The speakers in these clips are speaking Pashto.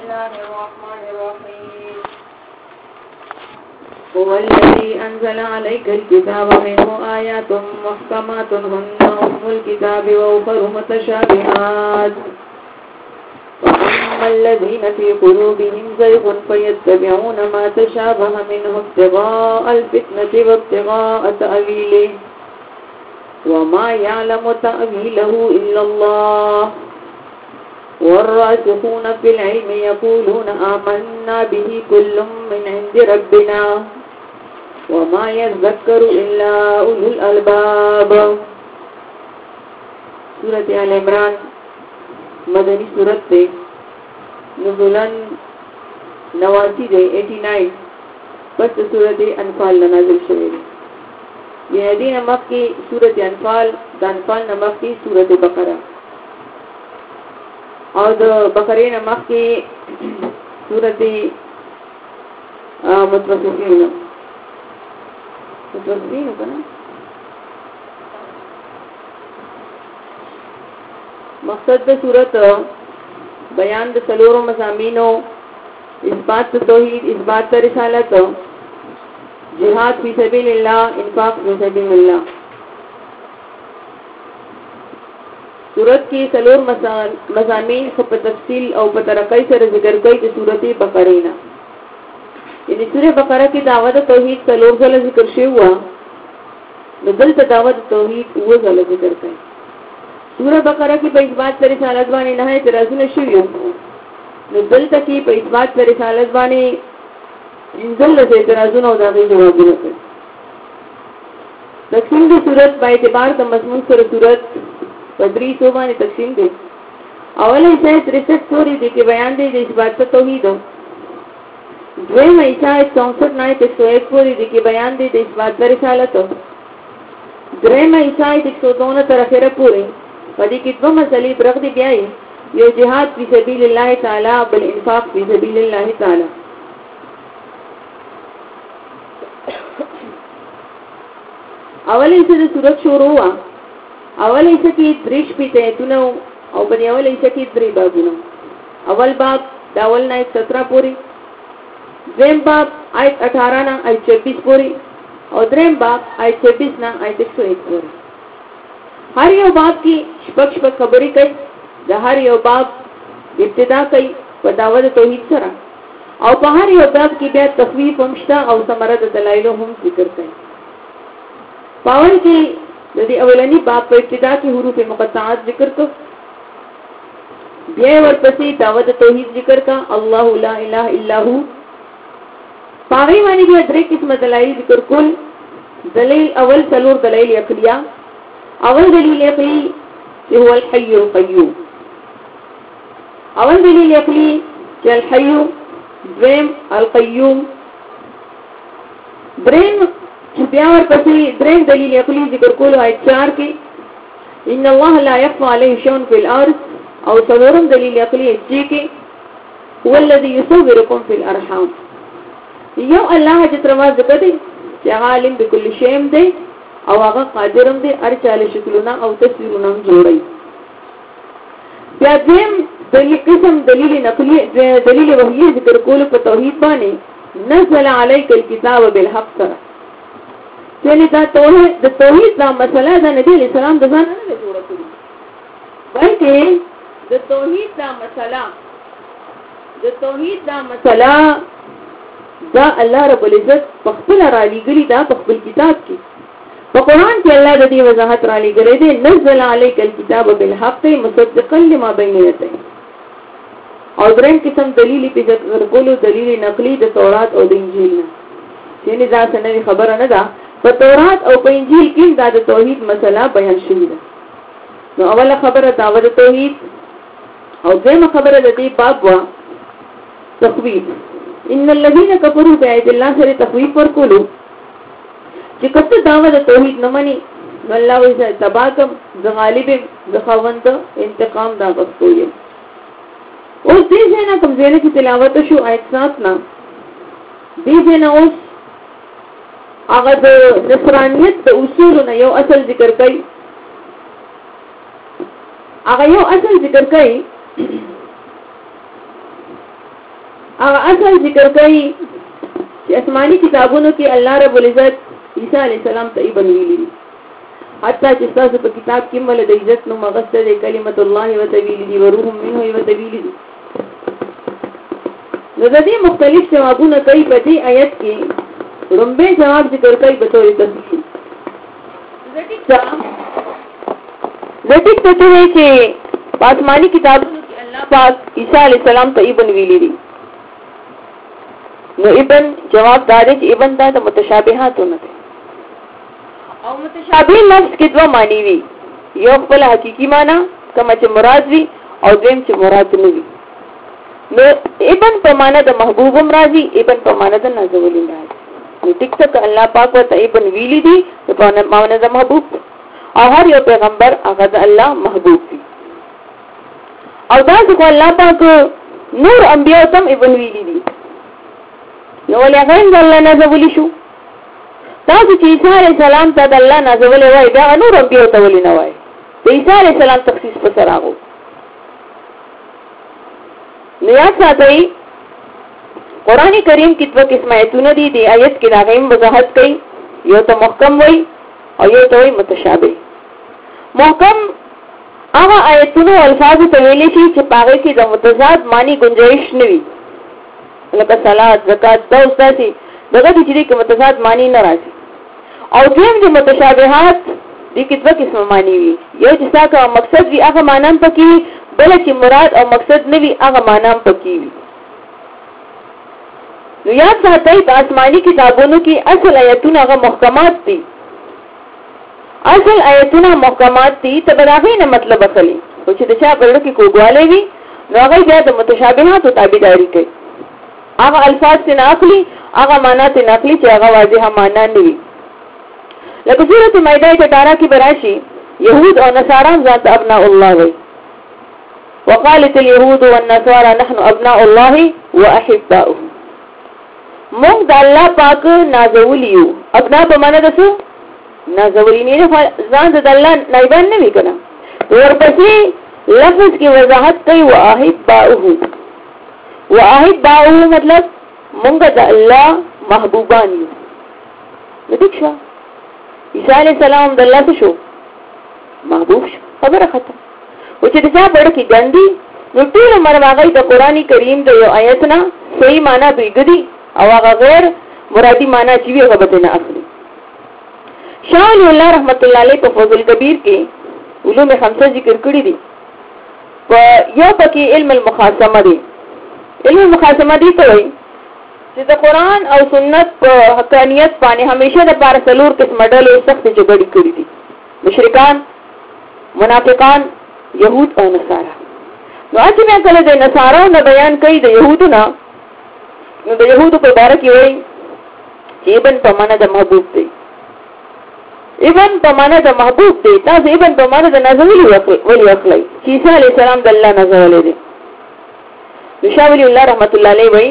الله الرحمن الرحيم هو الذي أنزل عليك الكتاب منه آيات محكمات هن أم الكتاب وأخر متشابهات فأما الذين في قلوبهم زيغ فيتبعون ما تشابه منه ابتغاء الفتنة وابتغاء تأويله وما يعلم تأويله إلا الله والراسخون في العلم يقولون آمنا به كل من عند ربنا وما يذكر إلا أولو الألباب. سورة آل عمران مدنی سورت دے نزولن 89 دے 89 پس سورت انفال نازل شوئے دے. یہ دی نمک کی سورت انفال دا انفال نمک کی سورت بقرہ اور دا بقرہ نمک کی سورت متوسطین ہوگا نا. مقصد د صورت بیان د څلورو مضامینو اثبات توحید، اثبات رسالت، جهاد فی سبیل الله، انفاق فی سبیل الله. صورت کې څلور مضامین خو په تفصیل او په ترقی سره ذکر کوي د سورته بقره نه. یعنی سوره بقره کې دعوت توحید څلور ځله ذکر شوی و، نو دلته دعوت توحید اوه ځله ذکر کوي. سورہ بقرہ کی په اثبات رسالت باندې نه اعتراضونه شوي، نو دلته کې په اثبات رسالت باندې انزل اعتراضونه او دغه جوابونه کوي. تقسیم د صورت په اعتبار د مضمون سره صورت په درې څو باندې تقسیم دي. اوله حصہ 63 سورې دي کې بیان دی د اثبات توحید. دویمه حصہ 64 نه 101 پورې دي کې بیان دی د اثبات رسالت. دریمه حصہ 102 تر اخره پورې پدې کې دوه مسلې برغ دي بیاي، یو جهاد فی سبیل الله تعالی، بل انفاق فی سبیل الله تعالی. اوله حصہ د سورۃ شروع وا، اوله حصہ کې دریش پیته تونو او په دې اوله حصہ کې درې بابونه. اول باب د اول نه 17 پورې، دویم باب آیت 18 نه آیت 26 پورې او دریم باب آیت 26 نه آیت 101 پورې. هر یو باب کې شپږ خبرې کوي، د هر یو باب ابتدا کوي په دعوت توحید سره، او په هر یو باب کې بیا تخویف هم شته او ثمره د دلایل هم ذکر کوي. پاول کې د دې اولنی باب په ابتدا کې حروف مقطعات ذکر کو، بیا ورپسې دعوت توحید ذکر کا، الله لا اله الا هو. پاوی باندې بیا درې قسمه دلایل ذکر کول. دلیل اول څلور دلایل عقلیه. اول دلیل عقلی چې هو الحي القيوم، اول دلیل عقلی چې الحي، دریم القيوم، دریم بیا ورپسې دریم دلیل عقلی ذکر کول آیت 4 کې ان الله لا يخفى عليه شيء في الارض، او څلورم دلیل عقلی چې هو الذي يصوركم في الارحام. یو الله چې ترما ذکر دی چې عالم بكل شيء دی او هغه قادرم دی هر چاله شکلونه او تصویرونه جوړي. بیا دیم دلیل قسم دلیل نقلی، دلیل وحی ذکر کول په توحید باندې نزل عليك الكتاب بالحق سره. یعنی دا توحید د توحید دا مسله د نبی علیہ السلام د ځان نه جوړه کړی، بلکې د توحید دا مسله دا الله رب العزت په خپل را لګلی دا په خپل کتاب کې. په قران کې الله د دې وضاحت را لګری دی، نزل عليك الكتاب بالحق مصدقا لما بين يديه. او دریم قسم دلیل په ذکر کولو دلیل نقلی د تورات او د انجیل نه. یعنی دا څنګه خبره نه ده، په تورات او په انجیل کې دا د توحید مسله بیان شوې ده. نو اوله خبره دعوت توحید، او دیمه خبره د دې باب وا تخویف. ان الذين كفروا بآيات الله سره تخویف ورکولو چې کته دعوت توحید نه مني، الله وایي تباکم ز غالب ز خوند انتقام دا غوښتو. اوس دې څنګه کوم ځای کې تلاوت شو آیت 7 نه، دې څنګه اوس هغه د نصرانیت د اصولونو یو اصل ذکر کوي. هغه یو اصل ذکر کوي اصل ذکر کوي چې آسماني کتابونو کې الله رب العزت عیسی علی السلام ته ابن ویلي دي حتی چې تاسو په کتاب کې مل د عزت نو مغسته د کلمت الله وتویل دي وروح منه وتویل دي نو د دې مختلف جوابونه کوي په دې آیت کې رمبه جواب ذکر کوي په توګه تفصیل زټیک ته وایي چې آسماني کتابونو کې الله پاک عیسی علی السلام ته ابن ویلي دي نو ابن جواب دار چې ابن دا د متشابهاتونه دي او متشابه لفظ کې دوه معنی وي یو خپل حقيقي معنی کوم چې مراد وي او دویم چې مراد نه وي نو ابن په معنی د محبوب راځي ابن په معنی د نازولي راځي نو ټیک څه الله پاک ته ابن ویلي دي په معنی د محبوب او هر یو پیغمبر هغه د الله محبوب دي او دا څنګه الله پاک نور انبیاء تم ابن ویلي دي نو ولې هغه الله نازولي شو تاسو چې عیسی علیه السلام ته د الله نازولې وای دا نور انبیاء ته ولې نه وای د عیسی علیه السلام تخصیص په سره راغو نو یاد ساتئ قرآن کریم کې دوه قسم آیتونه دي د آیت کې دا غیم وضاحت کوي یو ته محکم وای او یو ته متشابه محکم هغه آیتونه او الفاظ ته ویل شي چې پاره کې د متضاد معنی گنجائش نه وي لکه صلات زکات دا اوساسي دغه د چې کوم متضاد معنی نه راځي او دیم د متشابهات د کتابه قسم معنی وي یو چې څنګه مقصد وي هغه معنی پکې بل چې مراد او مقصد نه وي هغه معنی پکې وي نو یاد ساتئ د آسماني کتابونو کې اصل آیتونه هغه محکمات دي اصل آیتونه محکمات دي ته بلاغي نه مطلب اخلي او چې د چا په لړ کې کوګواله وي نو هغه بیا د متشابهات تابعداري کوي هغه الفاظ ته ناقلی هغه معنا ته ناقلی چې هغه واضحه معنا نه وي لکه سورۃ مائده 18 کې براشي يهود او نصارا ذات ابناء الله وي وقالت اليهود والنصارى نحن ابناء الله واحباؤه موږ د الله پاک نازولیو ابنا په معنا دسو نازولی نه ځان د الله نایبان نه وی کنه ورپسې لفظ کې وضاحت کوي واحباؤه واحباؤه مطلب موږ د الله محبوبان یو دښه عیسی علی السلام د الله څخه شو محبوب شو خبره ختم او چې دا په کې ګندي نو ټول مرواغې د قرآنی کریم د یو آیت نه صحیح معنا بيګدي او هغه غیر مرادی معنا چې وی هغه به نه اخلي شاه الله رحمت الله علیه په فضل کبیر کې علوم خمسه ذکر کړی دي په یو پکې علم المخاصمه دی علم المخاصمه دی ته وایي چې د قرآن او سنت په حقانیت باندې همیشه د پارسلور قسم ډلې سخت جګړې کړې دي مشرکان منافقان يهود او نصارا نو چې مې کله د نصارا نو بیان کوي د يهودو نه نو د يهودو په اړه کې وایي چې ابن په معنا د محبوب دی ابن په معنا د محبوب دی تاسو ابن په معنا د نازولي ولي اخلي چې عیسی علی السلام د الله نازولې دي شاولی الله رحمت الله علیه وایي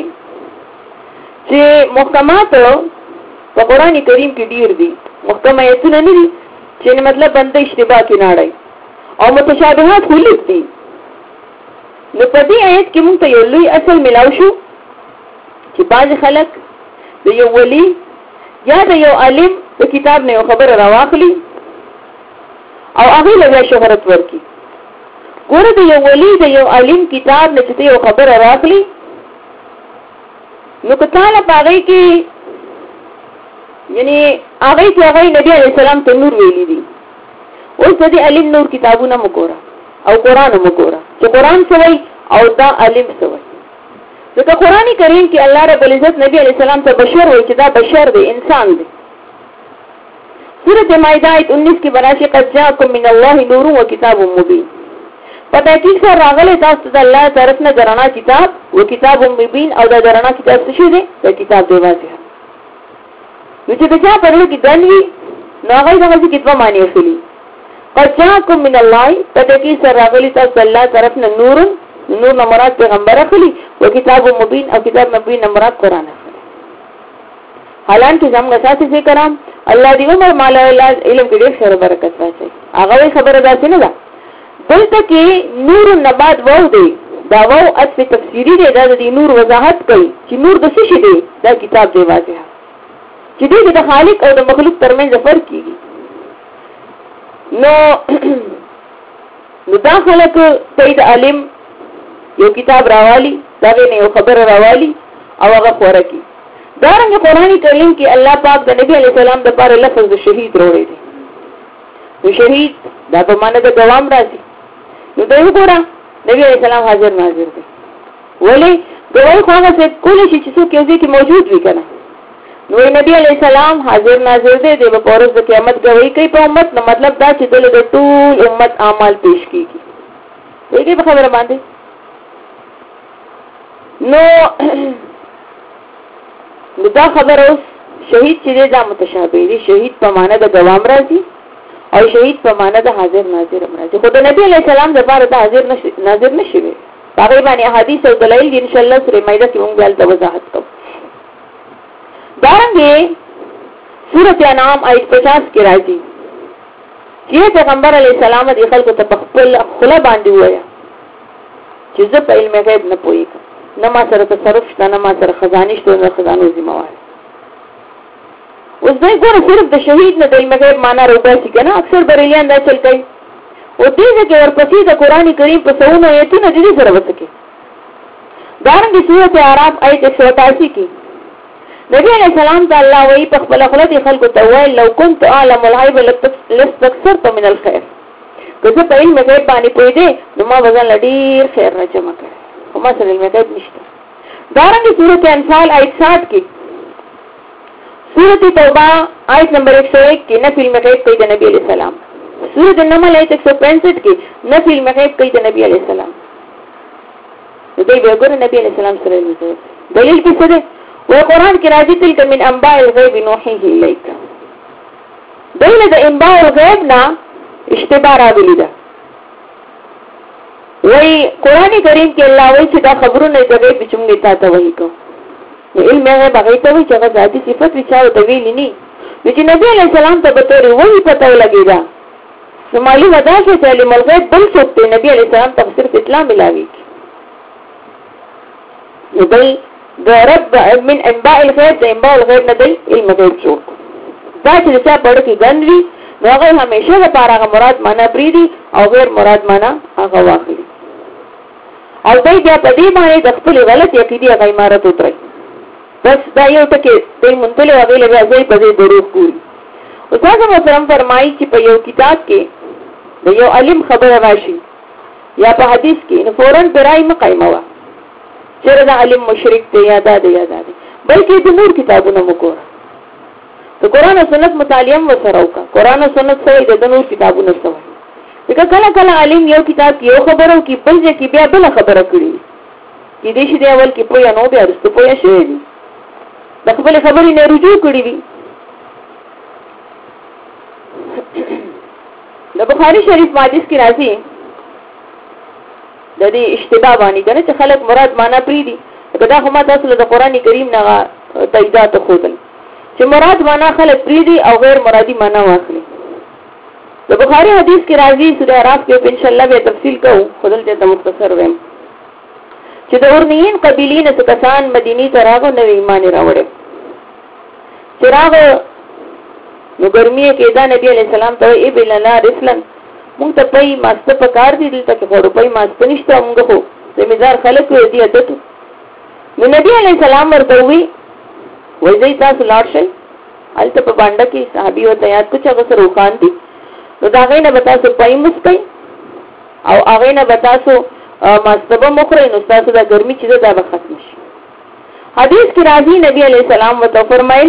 چې محکمات په قرآن کریم کې ډیر دي محکم آیتونه نه دي چې مطلب بنده اشتباه کې نه اړای او متشابهات خلق دي نو په دې آیت کې موږ ته یو لوی اصل ملاو شو چې بعض خلک د یو ولی یا د یو عالم د کتاب نه خبر راواخلي او هغه له شهرت ورکی ګوره د یو ولی د یو عالم کتاب نه چې یو خبر راواخلي نو کتاله پاره کې یعنی هغه چې هغه نبی علیہ السلام ته نور ویلي دي اوس د علم نور کتابونه مګورا او قران مګورا چې قران سوي او دا علم سوي ځکه قرآنی کریم کې الله رب العزت نبی علیہ السلام ته بشر وایي چې دا بشر دی انسان دی سورۃ مائده 19 کې براشي قد جاءکم من الله نور و کتاب مبین پتہ کې سره راغله تاسو د الله طرف نه درنا کتاب او کتاب مبین او د درنا کتاب څه شي دی د کتاب دی واضح نو چې دا پرلو کې دنوي نو هغه دغه کتاب معنی اخلي قد جاءکم من الله پتہ کې سره راغله تاسو الله طرف نه نور نه مراد پیغمبر اخلي او کتاب مبین او کتاب مبین نه مراد قران اخلي حالانکه زموږ ساتي څه کرام الله دې عمر مال علم کې ډېر خیر برکت واچي هغه خبره ده څه نه ده دلته کې نور نبات وو دی دا وو عطف تفسیری دی، دا د نور وضاحت کوي چې نور د څه شي دی. دا کتاب دی واضح چې دی د خالق او د مخلوق ترمنځ فرق کیږي. نو دا خلق سید علم یو کتاب راوالی، داغه نه یو خبر راوالی او هغه خوره کی. دارنګ قرآن کریم کې الله پاک د نبی علی السلام د لپاره لفظ د شهید وروړي دي. نو شهید دا په معنی د دوام راځي. نو دوی وګوره نبی علی السلام حاضر ناظر دی. ولی دوی خو هغه څه کولی شي چې څوک یو ځای کې موجود وي کنه. نو نبی علی السلام حاضر ناظر دی، د پورز د قیامت گواہی کوي په امت. نو مطلب دا چې د ټول امت اعمال پیش کیږي. دغه خبره باندې نو دا خبر اوس شهید چې دا متشابه دي. شهید په معنا د دوام راځي او شهید په معنا د حاضر ناظر راځي. خو د نبی علی السلام د لپاره د حاضر ناظر نشي وي. هغه باندې احادیث او دلایل ان شاء الله سره مایده کې موږ ځل وضاحت کوو. دارنګه سورۃ انعام آیت 50 کې راځي چې پیغمبر علی السلام د خلکو ته خپل خلا باندې وایا چې زه په علم غیب نه پوهیږم، نه ما سره تصرف شته، نه ما سره خزانه شته، نه خزانو ذمہوار. اوس دوی ګوره صرف د شهید نه د علم غیب معنا راوباسي کنه. اکثر بریلیان دا چل کوي او دې کې ورپسې د قران کریم په سونو ایتونه دې سره وسکي. دارنګه سورۃ اعراف آیت 188 کې نبی علیہ السلام ته الله وی په خپل خلق خلکو ته ویل لو كنت اعلم الغیب لاستكثرت من الخير. که زه په علم غیب باندې پوه دی نو ما وزن ډیر خیر نه جمع کړ. خو ما سره علم غیب نشته. دارنګه سورۃ انفال آیت 60 کې سورۃ توبه آیت نمبر 101 کې نفی علم غیب کوي د نبی علیہ السلام. سورۃ النمل آیت 165 کې نفی علم غیب کوي د نبی علیہ السلام. دوی به ګور نبی علیہ السلام سره دلیل کې څه دی؟ وقرآن کې راځي تلک من انباء الغیب نوحیه الیک. دغه د انباء الغیب نه اشتباه راغلی ده. وای قرآن کریم کې الله وایي چې دا خبرونه د غیب چې موږ ته وایي کو. علم غیب هغه ته وایي چې هغه ذاتي صفت وچاو ته ویلي نه. چې نبی علیہ السلام ته به تور وایي پته ولګیدا. نو معلومه ده چې علم الغیب بل څوک ته نبی علیہ السلام تفسیر اسلام ملاوي. نو بل د رب من انباء الغیب د انباء الغیب نه دی علم غیب جوړ. دا چې چا پړ کې ګنوي نو هغه همیشه لپاره هغه مراد معنا پریدي او غیر مراد معنا هغه واخلي. او دای بیا په دې باندې د خپل غلط عقیده هغه عمارت وتري. بس دا یو ټکی د منتل هغه لږه ځای په دې دروغ کوي. او څنګه محترم فرمایي چې په یو کتاب کې د یو علم خبره راشي یا په حدیث کې نو فورن برای مقایمه چیرې دا علم مشرک دی یا دا دی یا دا دی، بلکې د نور کتابونو وګوره. ته قرآن او سنت مطالعه وسره وکړه. قرآن او سنت سره د نور کتابونو سره. دغه کله کله علم یو کتاب کې یو خبرو کې بل ځکه بیا بل خبره کړي. کې دې شي دی اول کې پوهه نو بیا رسته پوهه شي دي. د خپل خبرې نه رجوع کړي دي. د بخاری شریف حدیث کې راځي د دې اشتباه باندې کنه چې خلک مراد معنا پری دي. دا خو ما تاسو له قرآن کریم نه تاییدات خودل چې مراد معنا خلک پری دي او غیر مرادي معنا واخلي. د بخاری حدیث کې راځي سورہ اعراف کې ان شاء الله به تفصیل کوو، خودل ته مختصر ویم چې د اورنین قبیلین څخه کسان مدینی ته راغو نو ایمان راوړل. چې راغو نو ګرمي کې دا نبی علیہ السلام ته ای بلنا رسلن مونږ ته پي ماسته پکار دي دلته کې وړو پي ماسته نشته مونږ خو زمیدار خلک دي عادت. نو نبی علیہ السلام ورته وی وای دې تاسو لاړ شئ الته په باندې کې صحابي او تیار کو چې غسر وخان دي. نو دا غینه بتا سو پي مسکي او هغه نه بتا سو ماسته مخره نو تاسو دا ګرمي چې دا به ختم شي. حدیث کې راځي نبی علیہ السلام وته فرمایل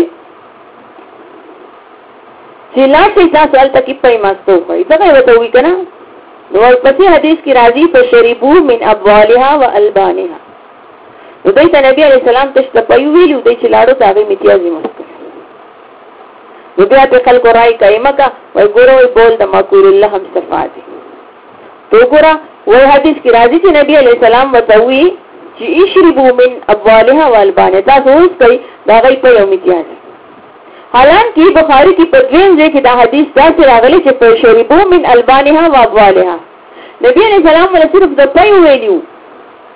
چې لا چې تاسو الته کې پي ماسته وای دا وته وی کنه. نو پسې حدیث کې راځي فشربو من ابوالها والبانها. نو دای ته نبی علیہ السلام تشته پي ویلو دای چې لاړو دا امتیازي مسکه. نو بیا په خلکو راي کایمه کا وای ګورو بول د ماکور الله هم صفات تو ګورا وای حدیث کې راځي چې نبی علیہ السلام وتوي چې اشربوا من ابوالها والبانها تاسو اوس کوي دا غي په امتیاز. حالانکه بخاری کی پدوین ځکه دا حدیث دا چې راغلی چې فشربوا من البانها وابوالها نبی علیہ السلام ول صرف د پي ویلو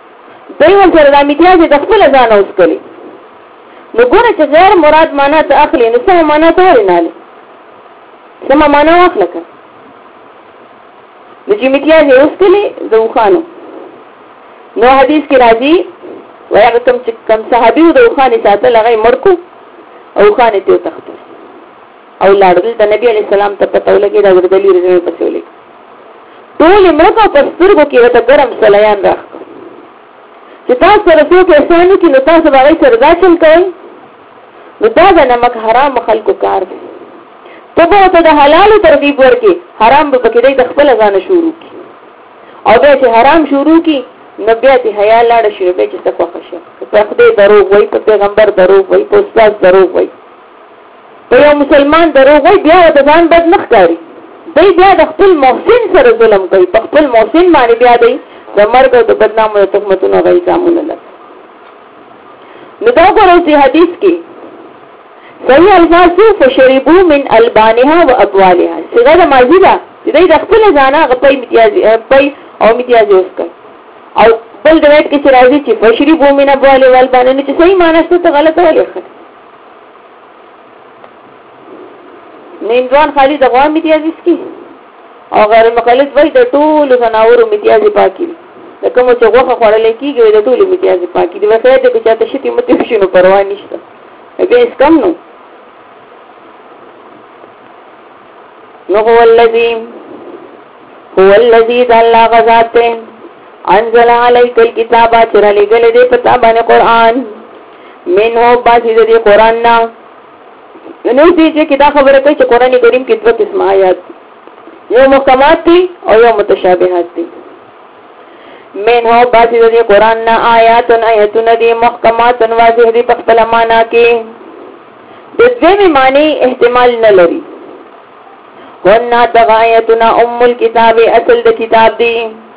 دوی ول سره د امتیاز د خپل ځان اوس کړي نو ګوره چې غیر مراد معنا ته اخلي نو سم معنا ته ورناله سم معنا واخلک نو چې امتیاز اوس کړي دوخانو نو حدیث کې راځي وایي کم صحابي د دوخانې ساتل هغه مرکو او خانه ته تخت او لاړل د نبی علی السلام ته پته ولګي دا وردلی رجوع پسې ولګي ټول مرکو په سترګو کې وته ګرم سلیان راخ چې تاسو سره څوک احسان کوي نو تاسو باغی سره ځل کوي نو دا د نمک حرام خلکو کار دی ته به د حلال ترغیب ورکي حرام به پکې د خپل ځان شروع کی او بیا چې حرام شروع کی نو بیا ته حیا لاړ شي به چې څه خوښه په خدای دروغ وای په پیغمبر دروغ وای په استاد دروغ وای په یو مسلمان دروغ وای بیا د ځان بد نه ښکاری دی بیا د خپل محسن سره ظلم کوي په خپل محسن باندې بیا دی د مرګ او د بدنامو او تهمتونو غي ځامونه لګ نو دا ورته حدیث کې صحیح الفاظ فشربو من البانها وابوالها څنګه د ماضی دا چې د خپل ځانا غپي امتیاز او امتیاز اوس کوي او بل د وایي چې راځي چې فشربو من ابوالها والبانها چې صحیح معنی څه غلطه ولې نیندوان خالی د غوام امتیاز کی او غیر مقلد وای د ټول زناور امتیاز پاکي د کوم چې غوخه خوړل کیږي د ټول امتیاز پاکي دی وخت د چاته شتي مت شنو پروا نشته به اس کم نو هو الذي ذل غزات انزل عليك الكتاب چر لګل دې پتا باندې قران منه باندې دې قران نا نو دې چې دا خبره کوي چې قران کریم کې دوه قسم آیات یو محکمات دي او یو متشابهات دي منه باندې دې قران نا آیاتونه دي محکمات واضح دي په خپل معنا کې د دې معنی احتمال نه لري ورنه د آیاتونه ام الكتاب اصل د کتاب دي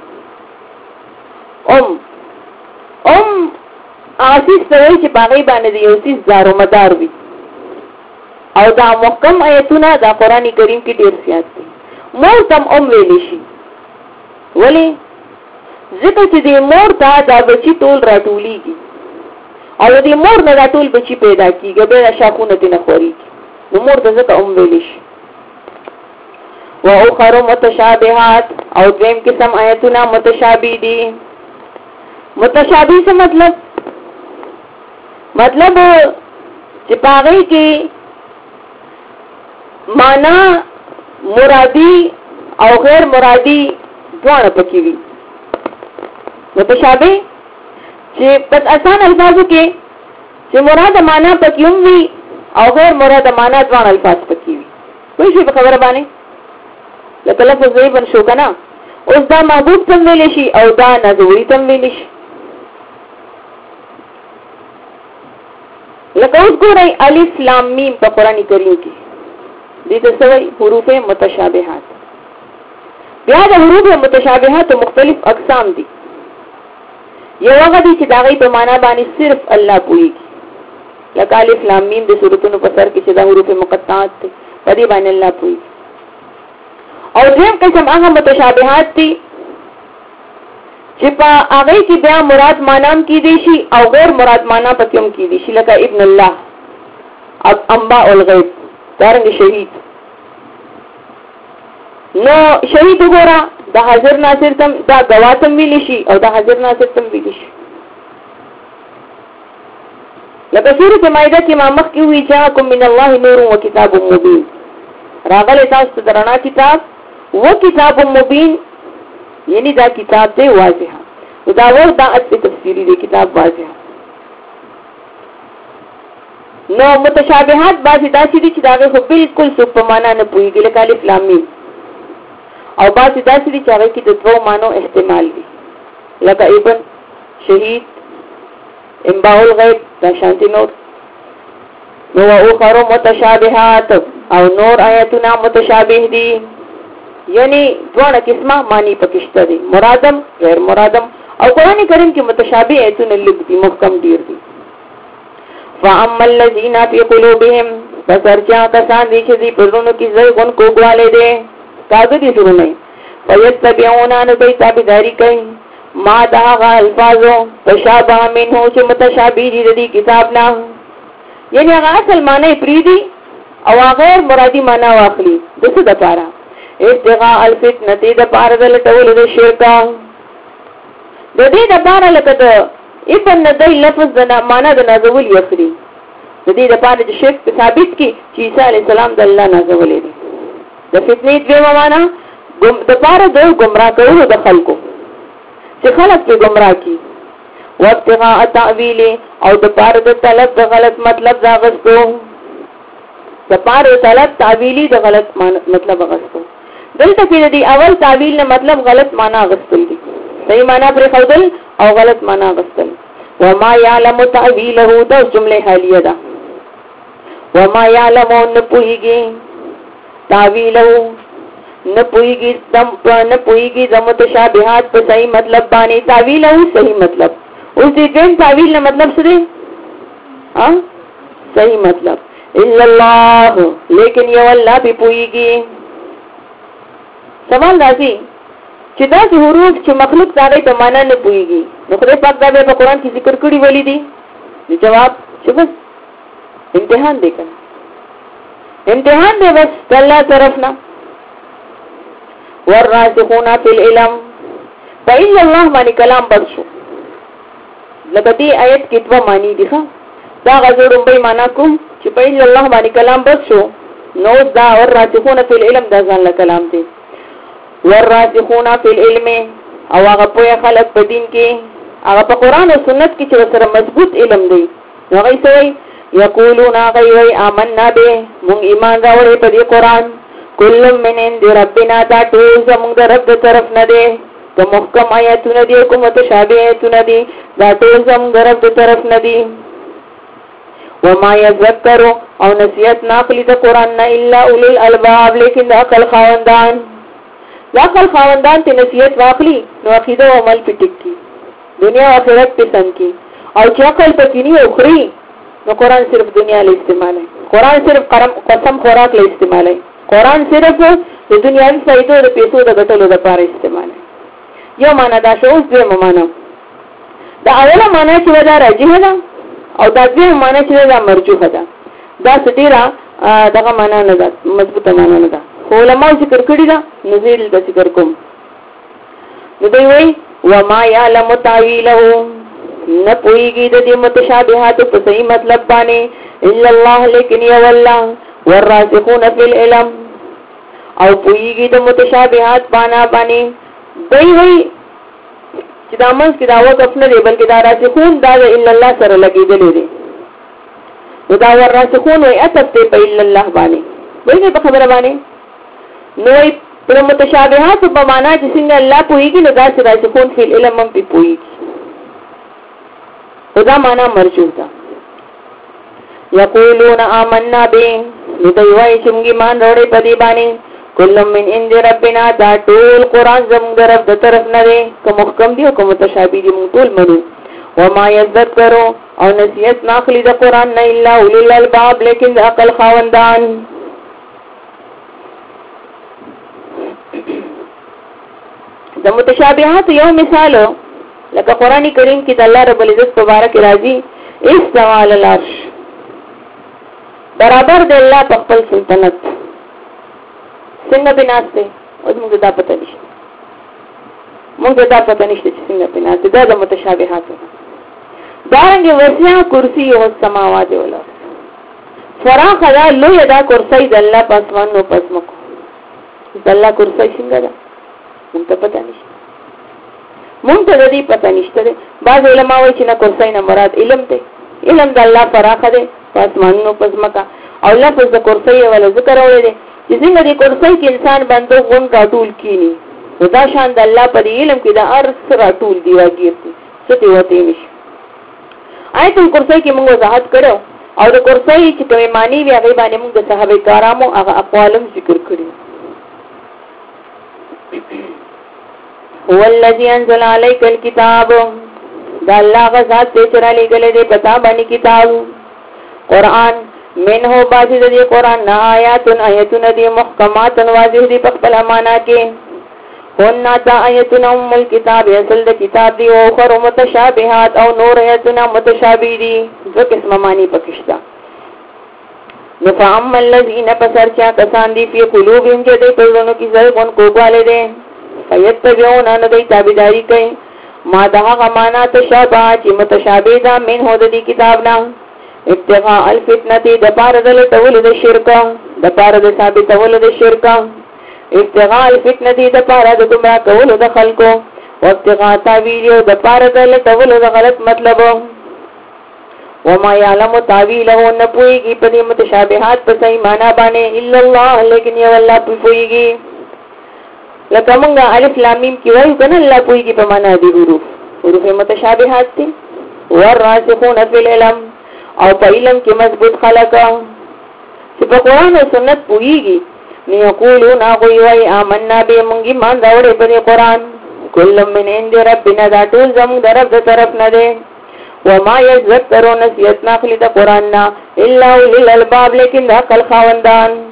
آسیس سوئی چې باغی باندې دی یو سیس دارو مدار وي او دا محکم آیتونه دا قرآن کریم کې ډیر زیات دي مور تم ویلی شي ولی ځکه چې د مور ته دا بچی ټول راټولیږي او د مور نه دا ټول بچی پیدا کیږي به شاخونه ته نه خوريږي نو مور ته ځکه ویلی شي و اخر متشابهات او دویم قسم آیتونه متشابه دي متشابه څه مطلب چې پاغی کې معنا مرادی او غیر مرادی دواړه پکې وي متشابه چې په آسان الفاظو کې چې مراد معنا پکې وي او غیر مراد معنا دواړه الفاظ پکې وي کوئی شی په خبره باندې لکه لفظ یې بن شو کنه اوس دا محبوب تم ویل شي او دا نذوری تم ویل شي لکه اوس ګورئ الف لام میم په قران کریم کې دې ته سوي حروف متشابهات بیا د حروف متشابهات مختلف اقسام دي یو هغه دي چې دا غي په معنا باندې صرف الله پويږي لکه الف لام میم د سورتونو په سر کې چې دا حروف مقطعات دي په دې باندې الله پويږي او دیم قسم هغه متشابهات دي چې په هغه کې بیا مراد مانام کې دي شي او غیر مراد معنا پکې هم کې دي شي لکه ابن الله اب انباء الغیب دارنګ شهید نو شهید وګوره د حاضر ناصر تم دا غواتم ویل شي او د حاضر ناصر تم ویل شي لکه سورۃ مائده کې ما مخ کې وی جاءکم من الله نور و کتاب مبین راغله تاسو درنا کتاب و کتاب مبین یعنی دا کتاب دی واضح دا ور دا اصلي تفسیری دی کتاب واضح نو متشابهات بعضی داسې دي چې داغه خو بالکل څه په معنا نه پوهیږي لکه الف لام میم او بعضی داسې دي چې هغه کې د دوه معنو احتمال دي لکه ابن شهید انباء الغیب دا شانتی نور نو اخر متشابهات او نور آیتونه متشابه دي یعنی دوه قسمه معنی پکشته دي مرادم غیر مرادم او قران کریم کې متشابه آیتونه لږ دي محکم ډیر دي فاما الذين في قلوبهم فسرجا کسان دي چې دې پرونو کې زيغون کوګواله دي کاغذ دي شروع نه فيتبعون ان کوي تابعداري کوي ما دا الفاظو تشابه منه چې متشابه دي د کتاب نه، یعنی هغه اصل معنی پریدي او غیر مرادی معنی واخلي د څه د پاره ابتغاء الفتنه د پاره د لټول د شرک د دې د پاره لکه د ابن د لفظ د معنی د نازول یخري د دې د پاره چې شرک ثابت کی چې عیسی علی السلام د الله نازولې دي د فتنې د معنا د پاره د گمراه کولو د خلکو چې خلک په گمراه کی وابتغاء تعویل او د پاره د طلب د غلط مطلب دا غستو د پاره طلب تعویلی د غلط مطلب غستو دلته کې د اول تعویل نه مطلب غلط معنا غستل دي صحیح معنا پر خودل او غلط معنا غستل وما يعلم تعویله د جمله حالیه ده وما يعلم نپويږي تعویله نپويږي د متشابهات په صحیح مطلب باندې تعویله صحیح مطلب اوس دې دین تعویل نه مطلب څه دی صحیح مطلب الا الله لیکن یو الله به پويږي سوال راځي چې دا حروف چې مخلوق سره په معنا نه پويږي نو خدای پاک دا په قرآن کې ذکر کړی ولی دي جواب چې بس امتحان دی کنه امتحان دی بس الله طرف نه والراسخون فی العلم فإن الله باندې کلام بس شو لکه دې آیت کې دوه معنی دي ښا دا غوړم به معنا کوم چې فإن الله باندې کلام بس شو نو دا والراسخون فی العلم دا ځان له کلام دی والراسخون فی العلم او هغه په خلق په دین کې هغه په قران او سنت کې چې سره مضبوط علم دی نو هغه سوي یقولون غیوی آمنا به مونږ ایمان راوړې په دې قران کل من عند ربنا دا ټول زموږ د رب طرف نه دی که محکم آیاتونه دي کوم متشابه آیاتونه دي دا ټول زموږ د رب طرف نه دي وما يذكر او نصیحت ناخلی د قران نه الا اولو الالباب لیکن د عقل خاوندان ته نصیحت واخلی نو عقیده او عمل په ټیک کی دنیا او آخرت په سم کی او چې عقل پکې نه اخري نو قران صرف دنیا له استعمال ہے قران صرف قسم خوراک له استعمال ہے قران صرف د دنیاوي فائدو د پیسو د ګټلو لپاره استعمال ہے یو معنا دا شو اوس دې معنا دا اوله معنا چې دا راځي ده او دا دې معنا چې دا مرجوه ده دا ستیرا دغه معنا نه ده مضبوطه معنا نه ده علماء ذکر کړی دا نزيل د ذکر کوم نو دوی وای وما يعلم تعويله نه پويږي د دې متشابهات په صحیح مطلب باندې الا الله لیکن یو الله والراسخون فی العلم او پويږي د متشابهات باندې دوی وای چې دا موږ کې دا وقف نه دی بلکې دا راسخون دا الا الله سره لګیدل دي نو دا وراسخون وای اتب په الا الله باندې وایي په خبره باندې نو پر متشابهات په معنا چې څنګه الله پويږي نو دا سره راسخون فی العلم هم پويږي دا معنا مرجوه ده یقولون آمنا به دوی وایي چې موږ ایمان وروړي په دې باندې کلم من عند ربنا دا ټول قران زموږ رب د طرف نه دی کوم محکم دی او کوم متشابه دی موږ ټول منو وما يذكروا او نصیحت ناخلی د قران نه الا اولو الالباب لیکن د عقل خاوندان د متشابهات یو مثال لکه قرآنی کریم کې د الله رب العزت مبارک راضي استوى على العرش برابر د الله په خپل سلطنت څنګه بناسته او موږ دا پته نشته چې څنګه بناسته دا د متشابهات دارنګ وسع کرسی او سماوات ولا فراخ دا لوی دا کرسی د الله په اسمان او پسمکو د الله کرسی څنګه ده موږ ته پته نشته مونږ ته د دې پته نشته بعض علما وایي چې نه کرسی نه مراد علم دی علم د الله فراخ دی په اسمانونو پسمکا او لفظ د کرسی ولا ذکر اوري دی چې څنګه د کرسی کې انسان باندې غون راټول کینی دا شان د الله په علم کې د ارث راټول دی واګیرتي څه دی وته نشي آیت الکرسی کې موږ وضاحت کړو او د کرسی چې کومه معنی وی هغه باندې موږ د صحابه کرامو هغه اقوالم ذکر کړی هو الذي انزل عليك الكتاب دا الله غزاد ته چر علی گله دې پتا باندې کتاب قران منه باندې دې قران نا آیاتن دې محکمات واضح دې په خپل معنا کې هن آیتنا ام الكتاب اصل د کتاب دی او اخر متشابهات او نور آیتنا متشابه دي دو قسم معنی پکشتا نفعم الذین پسرچا کسان دی فی قلوبهم چې د پرونو کی زلون کوواله دي فیتبعون ان د تابعداری کوي ما دغه معنا تشابه چې متشابه ده من هو د کتاب نه ابتغاء الفتنه د پاره د تولد شرک د پاره د ثابت تولد شرک ابتغاء الفتنه د پاره د گمراه کولو د خلکو او ابتغاء تعویل د پاره د تولد د غلط مطلب وما يعلم تعویله نپویږي په دې متشابهات په صحیح معنا باندې الا الله لیکن یو الله پویږي لکه مونږه الف لام میم کې وایو کنه الله پویږي په معنا دي حروف متشابهات دي والراسخون فی العلم او په علم کې مضبوط خلک چې په قران او سنت پویږي نو یقولون غوی آمنا به مونږ ایمان راوړې په قران کله من عند ربنا دا ټول زموږ درف د طرف نه ده وما يذكرون نسيت ناخلی د قران نا الا اولل الباب لیکن عقل خاوندان